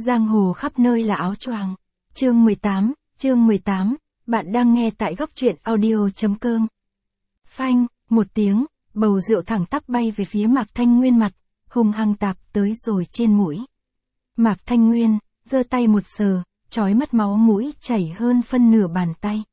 Giang hồ khắp nơi là áo choàng. Chương 18, bạn đang nghe tại góc truyện audio.com. Phanh, một tiếng, bầu rượu thẳng tắp bay về phía Mạc Thanh Nguyên mặt, hung hăng tạp tới rồi trên mũi. Mạc Thanh Nguyên, giơ tay một sờ, chói mắt máu mũi chảy hơn phân nửa bàn tay.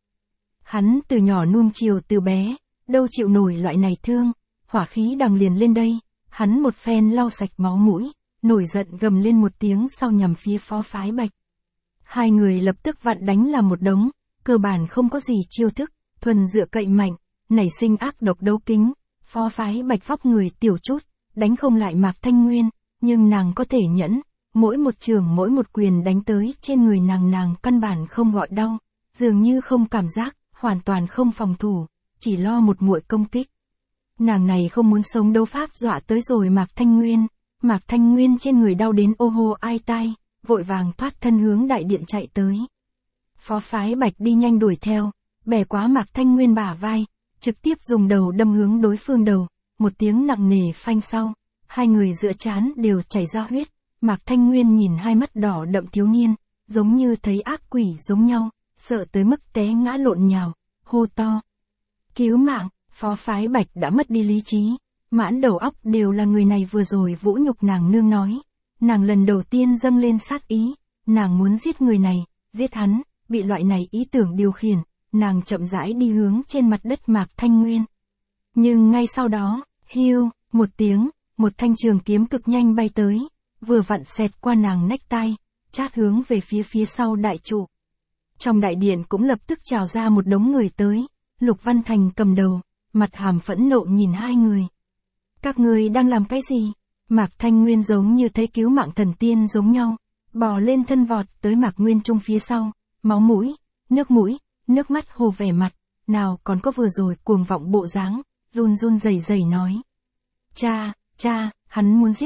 Hắn từ nhỏ nuông chiều từ bé, đâu chịu nổi loại này thương, hỏa khí đằng liền lên đây, hắn một phen lau sạch máu mũi, nổi giận gầm lên một tiếng sau nhằm phía Phó Phái Bạch. Hai người lập tức vặn đánh là một đống, cơ bản không có gì chiêu thức, thuần dựa cậy mạnh, nảy sinh ác độc đấu kính. Phó Phái Bạch vóc người tiểu chút, đánh không lại Mạc Thanh Nguyên, nhưng nàng có thể nhẫn, mỗi một trường mỗi một quyền đánh tới trên người nàng căn bản không gọi đau, dường như không cảm giác, hoàn toàn không phòng thủ, chỉ lo một muội công kích. Nàng này không muốn sống đấu pháp dọa tới rồi Mạc Thanh Nguyên. Mạc Thanh Nguyên trên người đau đến ô hô ai tai, vội vàng thoát thân hướng đại điện chạy tới. Phó Phái Bạch đi nhanh đuổi theo, bẻ quá Mạc Thanh Nguyên bả vai, trực tiếp dùng đầu đâm hướng đối phương đầu, một tiếng nặng nề phanh sau, hai người giữa trán đều chảy ra huyết. Mạc Thanh Nguyên nhìn hai mắt đỏ đậm thiếu niên, giống như thấy ác quỷ giống nhau, sợ tới mức té ngã lộn nhào, hô to. Cứu mạng, Phó Phái Bạch đã mất đi lý trí. Mãn đầu óc đều là người này vừa rồi vũ nhục nàng nương nói. Nàng lần đầu tiên dâng lên sát ý, nàng muốn giết người này, giết hắn, bị loại này ý tưởng điều khiển, nàng chậm rãi đi hướng trên mặt đất Mạc Thanh Nguyên. Nhưng ngay sau đó, hiu, một tiếng, một thanh trường kiếm cực nhanh bay tới, vừa vặn xẹt qua nàng nách tai, chát hướng về phía sau đại trụ. Trong đại điện cũng lập tức trào ra một đống người tới, Lục Văn Thành cầm đầu, mặt hàm phẫn nộ nhìn hai người. Các người đang làm cái gì? Mạc Thanh Nguyên giống như thấy cứu mạng thần tiên giống nhau, bò lên thân vọt tới Mạc Nguyên Trung phía sau, máu mũi, nước mắt hồ vẻ mặt, nào còn có vừa rồi cuồng vọng bộ dáng, run rẩy nói. Cha, hắn muốn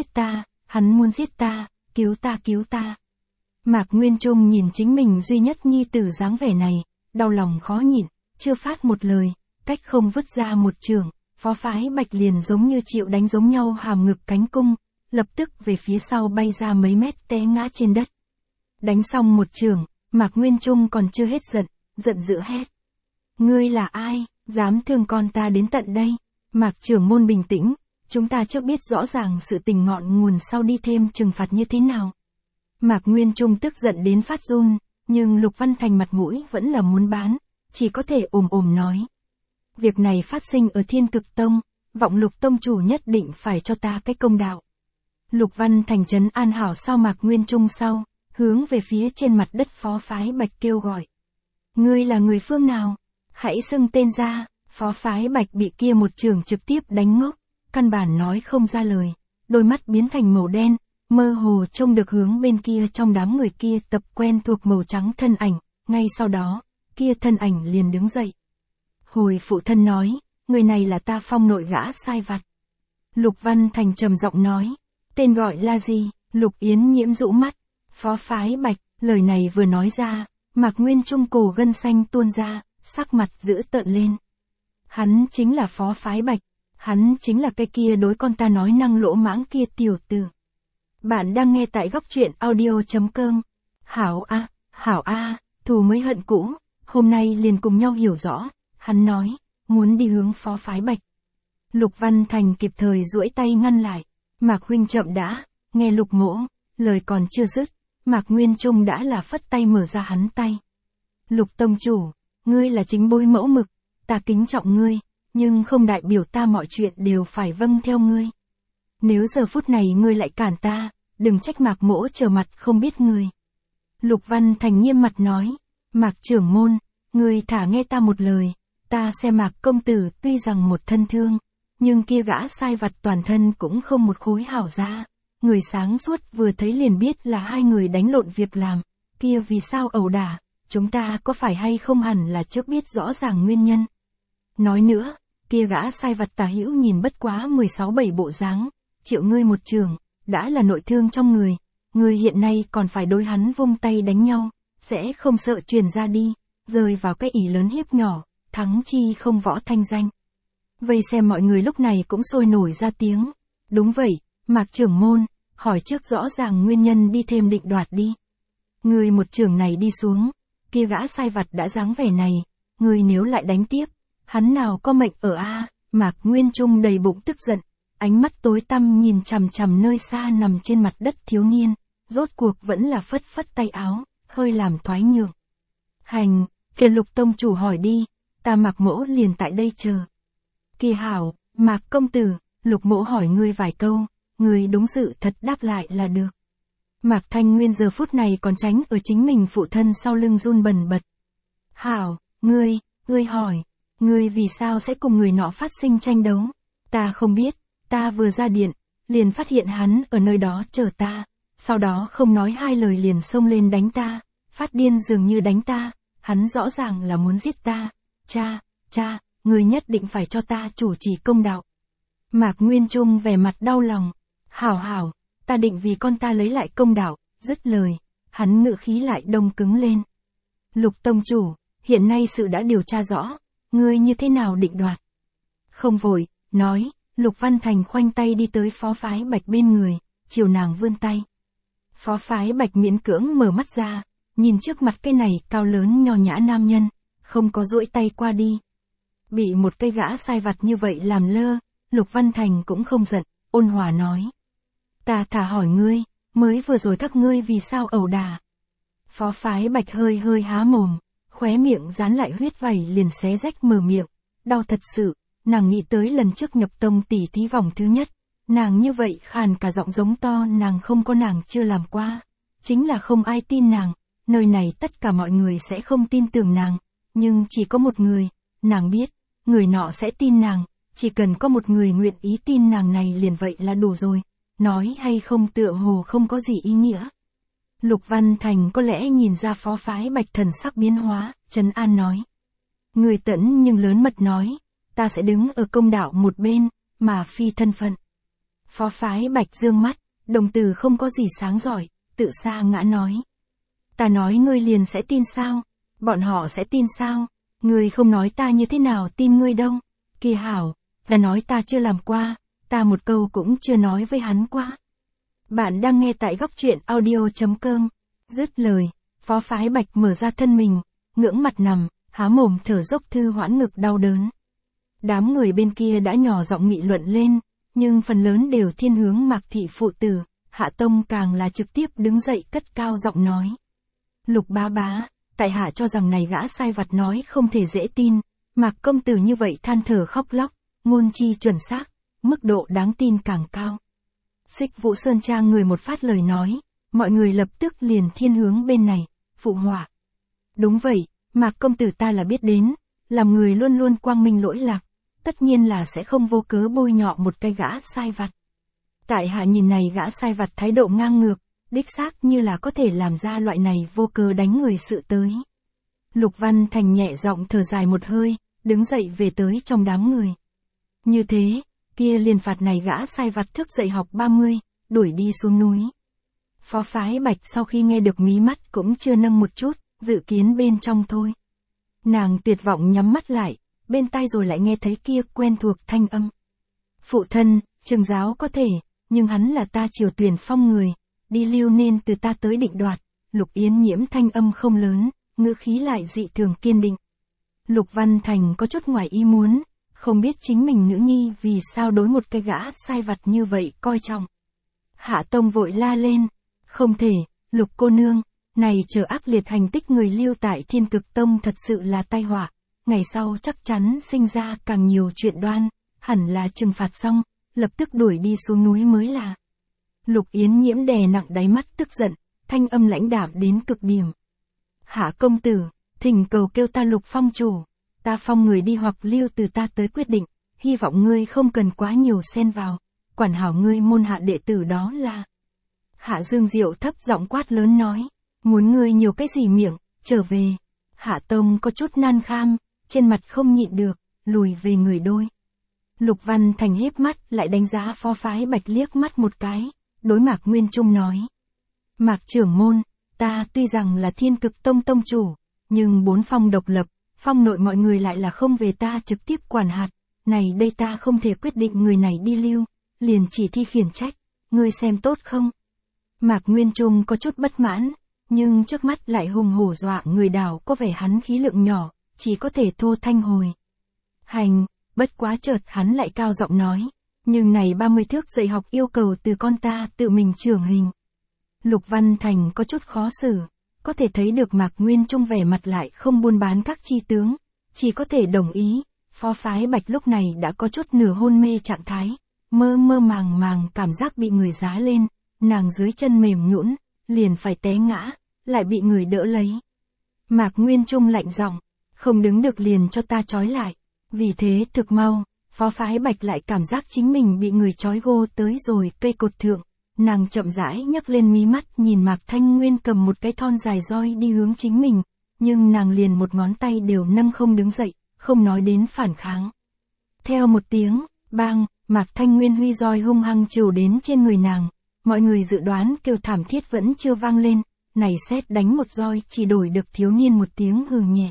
giết ta, cứu ta. Mạc Nguyên Trung nhìn chính mình duy nhất nhi tử dáng vẻ này, đau lòng khó nhịn, chưa phát một lời, cách không vứt ra một trường. Phó Phái Bạch liền giống như chịu đánh giống nhau hàm ngực cánh cung, lập tức về phía sau bay ra mấy mét té ngã trên đất. Đánh xong một trường, Mạc Nguyên Trung còn chưa hết giận dữ hét. Ngươi là ai, dám thương con ta đến tận đây? Mạc trưởng môn bình tĩnh, chúng ta chưa biết rõ ràng sự tình ngọn nguồn sau đi thêm trừng phạt như thế nào. Mạc Nguyên Trung tức giận đến phát run, nhưng Lục Văn Thành mặt mũi vẫn là muốn bán, chỉ có thể ồm nói. Việc này phát sinh ở Thiên Cực Tông, vọng Lục tông chủ nhất định phải cho ta cái công đạo. Lục Văn Thành trấn an hảo sau Mạc Nguyên Trung sau, hướng về phía trên mặt đất Phó Phái Bạch kêu gọi. Ngươi là người phương nào? Hãy xưng tên ra. Phó Phái Bạch bị kia một trường trực tiếp đánh ngốc, căn bản nói không ra lời, đôi mắt biến thành màu đen, mơ hồ trông được hướng bên kia trong đám người kia tập quen thuộc màu trắng thân ảnh, ngay sau đó, kia thân ảnh liền đứng dậy. Hồi phụ thân nói, người này là ta phong nội gã sai vặt. Lục Văn Thành trầm giọng nói, tên gọi là gì? Lục Yến Nhiễm rũ mắt, Phó Phái Bạch, lời này vừa nói ra, Mạc Nguyên Trung cổ gân xanh tuôn ra, sắc mặt dữ tợn lên. Hắn chính là Phó Phái Bạch, hắn chính là cái kia đối con ta nói năng lỗ mãng kia tiểu tử. Bạn đang nghe tại góc truyện audio.com. Hảo a, thù mới hận cũ, hôm nay liền cùng nhau hiểu rõ. Hắn nói, muốn đi hướng Phó Phái Bạch. Lục Văn Thành kịp thời duỗi tay ngăn lại. Mạc huynh chậm đã, nghe Lục mỗ, lời còn chưa dứt, Mạc Nguyên Trung đã là phất tay mở ra hắn tay. Lục tông chủ, ngươi là chính bối mẫu mực, ta kính trọng ngươi, nhưng không đại biểu ta mọi chuyện đều phải vâng theo ngươi. Nếu giờ phút này ngươi lại cản ta, đừng trách Mạc mỗ trở mặt không biết ngươi. Lục Văn Thành nghiêm mặt nói, Mạc trưởng môn, ngươi thả nghe ta một lời. Ta xem Mạc công tử tuy rằng một thân thương, nhưng kia gã sai vặt toàn thân cũng không một khối hảo ra. Người sáng suốt vừa thấy liền biết là hai người đánh lộn việc làm, kia vì sao ẩu đả, chúng ta có phải hay không hẳn là trước biết rõ ràng nguyên nhân. Nói nữa, kia gã sai vặt tà hữu nhìn bất quá 16-17 bộ dáng, chịu ngươi một trường, đã là nội thương trong người, ngươi hiện nay còn phải đối hắn vung tay đánh nhau, sẽ không sợ truyền ra đi, rơi vào cái ỷ lớn hiếp nhỏ. Thắng chi không võ thanh danh. Vây xem mọi người lúc này cũng sôi nổi ra tiếng. Đúng vậy, Mạc trưởng môn, hỏi trước rõ ràng nguyên nhân đi thêm định đoạt đi. Người một chưởng này đi xuống, kia gã sai vặt đã dáng vẻ này, người nếu lại đánh tiếp, hắn nào có mệnh ở a. Mạc Nguyên Trung đầy bụng tức giận, ánh mắt tối tăm nhìn chằm chằm nơi xa nằm trên mặt đất thiếu niên, rốt cuộc vẫn là phất phất tay áo, hơi làm thoái nhượng. Hành, kìa Lục tông chủ hỏi đi, ta Mạc mỗ liền tại đây chờ. Kỳ hảo, Mạc công tử, Lục mỗ hỏi ngươi vài câu, ngươi đúng sự thật đáp lại là được. Mạc Thanh Nguyên giờ phút này còn tránh ở chính mình phụ thân sau lưng run bần bật. Hảo, ngươi hỏi, ngươi vì sao sẽ cùng người nọ phát sinh tranh đấu? Ta không biết, ta vừa ra điện, liền phát hiện hắn ở nơi đó chờ ta, sau đó không nói hai lời liền xông lên đánh ta, phát điên dường như đánh ta, hắn rõ ràng là muốn giết ta. Cha, ngươi nhất định phải cho ta chủ trì công đạo. Mạc Nguyên Trung vẻ mặt đau lòng. Hảo, ta định vì con ta lấy lại công đạo, dứt lời, hắn ngự khí lại đông cứng lên. Lục tông chủ, hiện nay sự đã điều tra rõ, ngươi như thế nào định đoạt? Không vội, nói, Lục Văn Thành khoanh tay đi tới Phó Phái Bạch bên người, chiều nàng vươn tay. Phó Phái Bạch miễn cưỡng mở mắt ra, nhìn trước mặt cái này cao lớn nho nhã nam nhân, không có duỗi tay qua đi. Bị một cây gã sai vặt như vậy làm lơ, Lục Văn Thành cũng không giận, ôn hòa nói. Ta thả hỏi ngươi, mới vừa rồi các ngươi vì sao ẩu đả? Phó Phái Bạch hơi há mồm, khóe miệng dán lại huyết vẩy liền xé rách mở miệng, đau thật sự, nàng nghĩ tới lần trước nhập tông tỷ thí vòng thứ nhất, nàng như vậy khàn cả giọng giống to nàng không có nàng chưa làm qua, chính là không ai tin nàng, nơi này tất cả mọi người sẽ không tin tưởng nàng, nhưng chỉ có một người, nàng biết, người nọ sẽ tin nàng, chỉ cần có một người nguyện ý tin nàng này liền vậy là đủ rồi, nói hay không tựa hồ không có gì ý nghĩa. Lục Văn Thành có lẽ nhìn ra Phó Phái Bạch thần sắc biến hóa, trấn an nói. Người tẫn nhưng lớn mật nói, ta sẽ đứng ở công đạo một bên, mà phi thân phận. Phó Phái Bạch dương mắt, đồng tử không có gì sáng giỏi, tự sa ngã nói. Ta nói ngươi liền sẽ tin sao? Bọn họ sẽ tin sao? Ngươi không nói ta như thế nào tin ngươi đâu? Kỳ hảo, ta nói ta chưa làm qua, ta một câu cũng chưa nói với hắn qua. Bạn đang nghe tại góc truyện audio.com. Dứt lời, Phó Phái Bạch mở ra thân mình, ngưỡng mặt nằm, há mồm thở dốc thư hoãn ngực đau đớn. Đám người bên kia đã nhỏ giọng nghị luận lên, nhưng phần lớn đều thiên hướng Mạc thị phụ tử, Hạ Tông càng là trực tiếp đứng dậy cất cao giọng nói. Lục bá bá, tại hạ cho rằng này gã sai vặt nói không thể dễ tin, Mạc công tử như vậy than thở khóc lóc, ngôn chi chuẩn xác, mức độ đáng tin càng cao. Xích Vũ Sơn Trang người một phát lời nói, mọi người lập tức liền thiên hướng bên này, phụ họa. Đúng vậy, Mạc công tử ta là biết đến, làm người luôn luôn quang minh lỗi lạc, tất nhiên là sẽ không vô cớ bôi nhọ một cái gã sai vặt. Tại hạ nhìn này gã sai vặt thái độ ngang ngược, đích xác như là có thể làm ra loại này vô cớ đánh người sự tới. Lục Văn Thành nhẹ giọng thở dài một hơi, đứng dậy về tới trong đám người. Như thế, kia liền phạt này gã sai vặt thức dậy học 30, đuổi đi xuống núi. Phó Phái Bạch sau khi nghe được mí mắt cũng chưa nâng một chút, dự kiến bên trong thôi. Nàng tuyệt vọng nhắm mắt lại, bên tai rồi lại nghe thấy kia quen thuộc thanh âm. Phụ thân, Trường giáo có thể, nhưng hắn là ta Triều Tuyền Phong người, đi lưu nên từ ta tới định đoạt. Lục Yến Nhiễm thanh âm không lớn, ngữ khí lại dị thường kiên định. Lục Văn Thành có chút ngoài ý muốn, không biết chính mình nữ nhi vì sao đối một cái gã sai vặt như vậy coi trọng. Hạ Tông vội la lên, không thể, Lục cô nương, này chờ ác liệt hành tích người lưu tại Thiên Cực Tông thật sự là tai họa, ngày sau chắc chắn sinh ra càng nhiều chuyện đoan, hẳn là trừng phạt xong, lập tức đuổi đi xuống núi mới là. Lục Yến Nhiễm đè nặng đáy mắt tức giận, thanh âm lãnh đạm đến cực điểm. Hạ công tử, thỉnh cầu kêu ta Lục phong chủ, ta phong người đi hoặc lưu từ ta tới quyết định, hy vọng ngươi không cần quá nhiều xen vào, quản hảo ngươi môn hạ đệ tử đó là. Hạ Dương Diệu thấp giọng quát lớn nói, muốn ngươi nhiều cái gì miệng, trở về. Hạ Tông có chút nan kham, trên mặt không nhịn được, lùi về người đôi. Lục Văn Thành híp mắt lại đánh giá Phó Phái Bạch liếc mắt một cái, đối Mạc Nguyên Trung nói. Mạc trưởng môn, ta tuy rằng là Thiên Cực Tông tông chủ, nhưng 4 phong độc lập, phong nội mọi người lại là không về ta trực tiếp quản hạt, này đây ta không thể quyết định người này đi lưu, liền chỉ thi khiển trách, ngươi xem tốt không? Mạc Nguyên Trung có chút bất mãn, nhưng trước mắt lại hùng hổ dọa người đảo có vẻ hắn khí lượng nhỏ, chỉ có thể thô thanh hồi. Hành, bất quá chợt hắn lại cao giọng nói, nhưng này 30 thước dạy học yêu cầu từ con ta tự mình trưởng hình. Lục Văn Thành có chút khó xử, có thể thấy được Mạc Nguyên Trung vẻ mặt lại không buôn bán các chi tướng, chỉ có thể đồng ý. Phó Phái Bạch lúc này đã có chút nửa hôn mê trạng thái, mơ mơ màng màng cảm giác bị người giá lên, nàng dưới chân mềm nhũn, liền phải té ngã, lại bị người đỡ lấy. Mạc Nguyên Trung lạnh giọng, không đứng được liền cho ta trói lại. Vì thế thực mau, Phó Phái Bạch lại cảm giác chính mình bị người trói gô tới rồi cây cột thượng. Nàng chậm rãi nhấc lên mí mắt nhìn Mạc Thanh Nguyên cầm một cái thon dài roi đi hướng chính mình, nhưng nàng liền một ngón tay đều nâng không đứng dậy, không nói đến phản kháng. Theo một tiếng, bang, Mạc Thanh Nguyên huy roi hung hăng trừu đến trên người nàng, mọi người dự đoán kêu thảm thiết vẫn chưa vang lên, này xét đánh một roi chỉ đổi được thiếu niên một tiếng hừ nhẹ.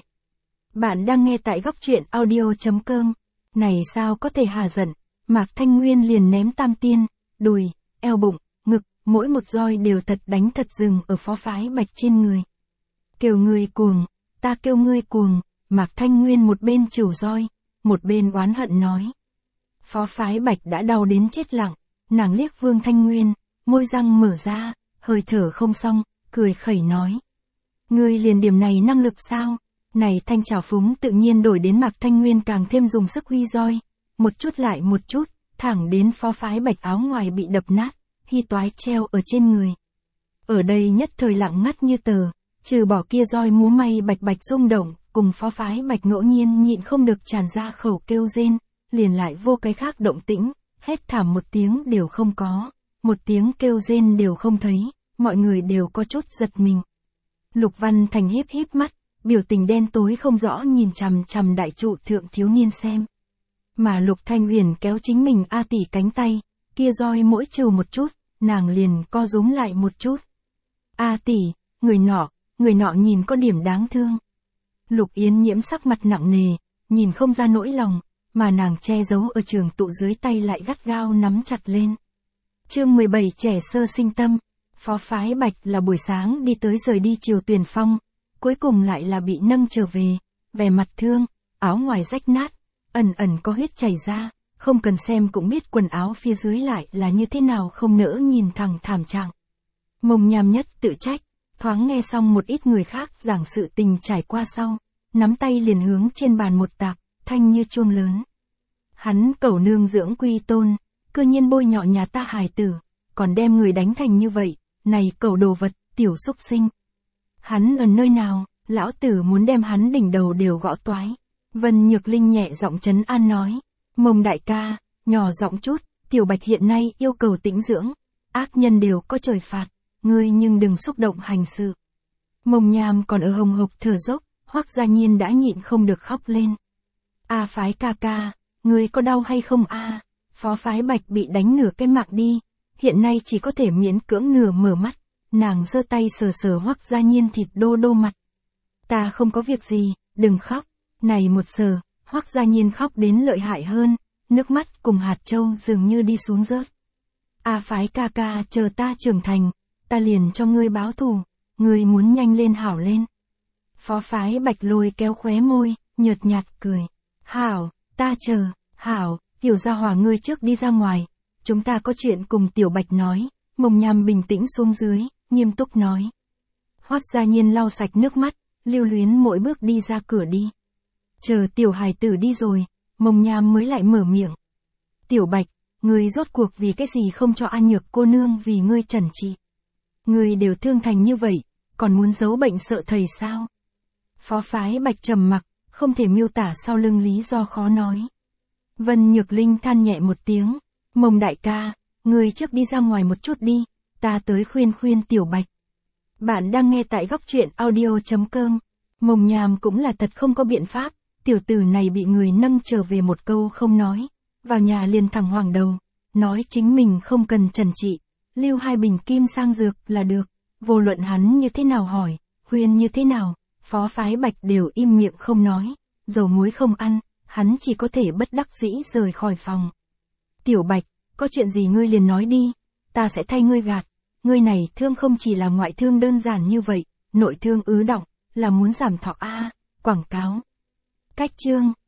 Bạn đang nghe tại góc truyện audio.com, này sao có thể hà giận, Mạc Thanh Nguyên liền ném tam tiên, đùi, eo bụng, ngực, mỗi một roi đều thật đánh thật dừng ở Phó Phái Bạch trên người. Kêu ngươi cuồng, ta kêu ngươi cuồng, Mạc Thanh Nguyên một bên trừu roi, một bên oán hận nói. Phó Phái Bạch đã đau đến chết lặng, nàng liếc Vương Thanh Nguyên, môi răng mở ra, hơi thở không xong, cười khẩy nói. Ngươi liền điểm này năng lực sao? Này thanh trào phúng tự nhiên đổi đến Mạc Thanh Nguyên càng thêm dùng sức huy roi, một chút lại một chút, thẳng đến Phó Phái Bạch áo ngoài bị đập nát, hy toái treo ở trên người. Ở đây nhất thời lặng ngắt như tờ, trừ bỏ kia roi múa may bạch bạch rung động, cùng Phó Phái Bạch ngẫu nhiên nhịn không được tràn ra khẩu kêu rên, liền lại vô cái khác động tĩnh, hét thảm một tiếng đều không có, một tiếng kêu rên đều không thấy, mọi người đều có chút giật mình. Lục Văn Thành híp híp mắt, biểu tình đen tối không rõ nhìn chằm chằm đại trụ thượng thiếu niên xem. Mà Lục Thanh Huyền kéo chính mình A tỷ cánh tay, kia roi mỗi trừ một chút, nàng liền co rúm lại một chút. A tỷ, người nọ nhìn có điểm đáng thương. Lục Yến Nhiễm sắc mặt nặng nề, nhìn không ra nỗi lòng, mà nàng che giấu ở trường tụ dưới tay lại gắt gao nắm chặt lên. Chương 17 trẻ sơ sinh tâm. Phó Phái Bạch là buổi sáng đi tới rời đi chiều Tuyền Phong, cuối cùng lại là bị nâng trở về, vẻ mặt thương, áo ngoài rách nát, ẩn ẩn có huyết chảy ra, không cần xem cũng biết quần áo phía dưới lại là như thế nào không nỡ nhìn thẳng thảm trạng. Mông Nham Nhất tự trách, thoáng nghe xong một ít người khác giảng sự tình trải qua sau, nắm tay liền hướng trên bàn một tạp, thanh như chuông lớn. Hắn cẩu nương dưỡng quy tôn, cư nhiên bôi nhọ nhà ta hài tử, còn đem người đánh thành như vậy, này cẩu đồ vật, tiểu xúc sinh. Hắn ở nơi nào, lão tử muốn đem hắn đỉnh đầu đều gõ toái. Vân Nhược Linh nhẹ giọng trấn an nói, Mông đại ca, nhỏ giọng chút, Tiểu Bạch hiện nay yêu cầu tĩnh dưỡng, ác nhân đều có trời phạt, ngươi nhưng đừng xúc động hành sự. Mông Nham còn ở hồng hộc thở dốc, Hoắc Gia Nhiên đã nhịn không được khóc lên. A Phái ca ca, ngươi có đau hay không a? Phó Phái Bạch bị đánh nửa cái mạng đi, hiện nay chỉ có thể miễn cưỡng nửa mở mắt, nàng giơ tay sờ sờ Hoắc Gia Nhiên thịt đô đô mặt. Ta không có việc gì, đừng khóc. Này một sờ, Hoắc Gia Nhiên khóc đến lợi hại hơn, nước mắt cùng hạt châu dường như đi xuống rớt. A Phái ca ca, chờ ta trưởng thành, ta liền cho ngươi báo thù, ngươi muốn nhanh lên hảo lên. Phó Phái Bạch lôi kéo khóe môi, nhợt nhạt cười. Hảo, ta chờ, hảo, Tiểu gia hỏa ngươi trước đi ra ngoài, chúng ta có chuyện cùng Tiểu Bạch nói. Mông Nham bình tĩnh xuống dưới, nghiêm túc nói. Hoắc Gia Nhiên lau sạch nước mắt, lưu luyến mỗi bước đi ra cửa đi. Chờ tiểu hài tử đi rồi, Mông Nham mới lại mở miệng. Tiểu Bạch, ngươi rốt cuộc vì cái gì không cho An Nhược cô nương vì ngươi trần trị? Ngươi đều thương thành như vậy, còn muốn giấu bệnh sợ thầy sao? Phó Phái Bạch trầm mặc, không thể miêu tả sau lưng lý do khó nói. Vân Nhược Linh than nhẹ một tiếng, Mông đại ca, ngươi trước đi ra ngoài một chút đi, ta tới khuyên khuyên Tiểu Bạch. Bạn đang nghe tại góc truyện audio.com. Mông Nham cũng là thật không có biện pháp, tiểu tử này bị người nâng trở về một câu không nói, vào nhà liền thẳng hoàng đầu, nói chính mình không cần trần trị, lưu 2 bình kim sang dược là được, vô luận hắn như thế nào hỏi, khuyên như thế nào, Phó Phái Bạch đều im miệng không nói, dầu muối không ăn, hắn chỉ có thể bất đắc dĩ rời khỏi phòng. Tiểu Bạch, có chuyện gì ngươi liền nói đi, ta sẽ thay ngươi gạt. Ngươi này thương không chỉ là ngoại thương đơn giản như vậy, nội thương ứ đọng, là muốn giảm thọ a. Quảng cáo. Cách chương.